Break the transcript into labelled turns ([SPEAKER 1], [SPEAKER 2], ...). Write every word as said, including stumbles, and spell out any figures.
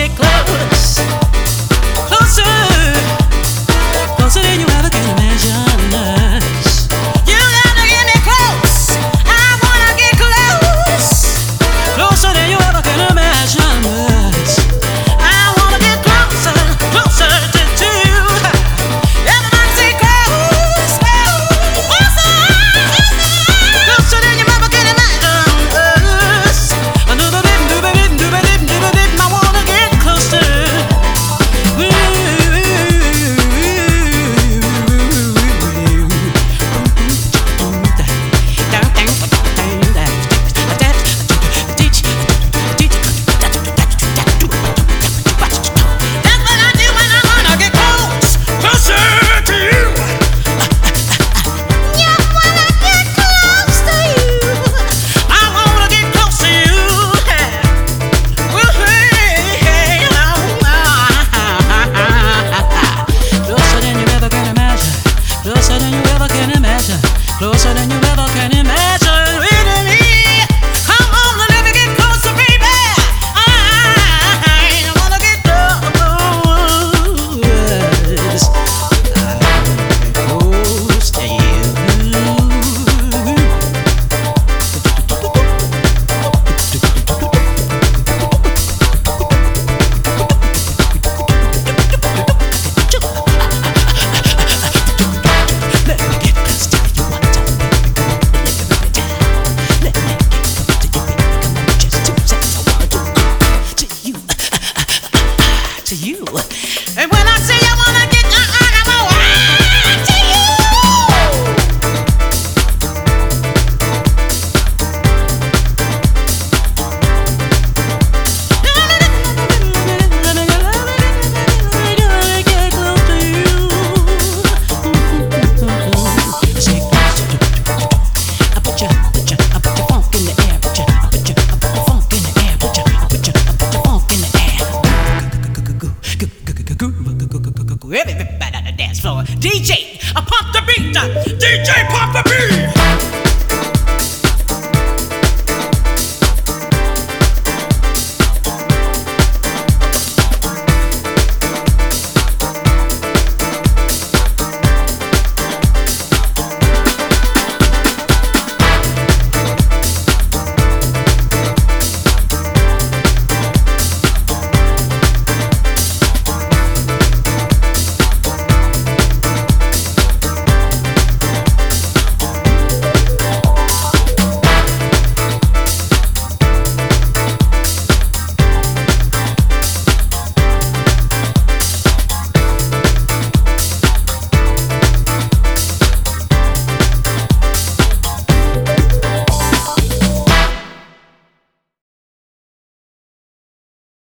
[SPEAKER 1] get close, closer, closer than you ever can imagine us. You gotta get me close. I wanna get close, closer than you ever can imagine us. I wanna get closer, closer to you. Everybody say close, closer, closer than you ever can imagine us. Another bit, do bit, do bit, do bit. I wanna get closer. That's what I do when I wanna get close, closer to you. You wanna get close to you. I wanna get close to you. Well, hey, hey, closer than you ever can imagine. Closer than you ever can imagine. Closer than you ever can imagine. With me, come on, let me get closer, baby. I wanna get close. Close to you. Let me get close to you one time. Let me get close to you, baby. Come on, just two seconds. I wanna do uh, to you, to you. And when I say I wanna get, uh, uh, I'm a uh, to you. Get close to you. Say close to I put ya, put ya, I put your funk in the air. Put ya, I put ya, I put the funk in the air. Put ya, I put ya, I put the funk in the air. Everybody on the dance floor. D J, I pump the beat. D J, pump the beat.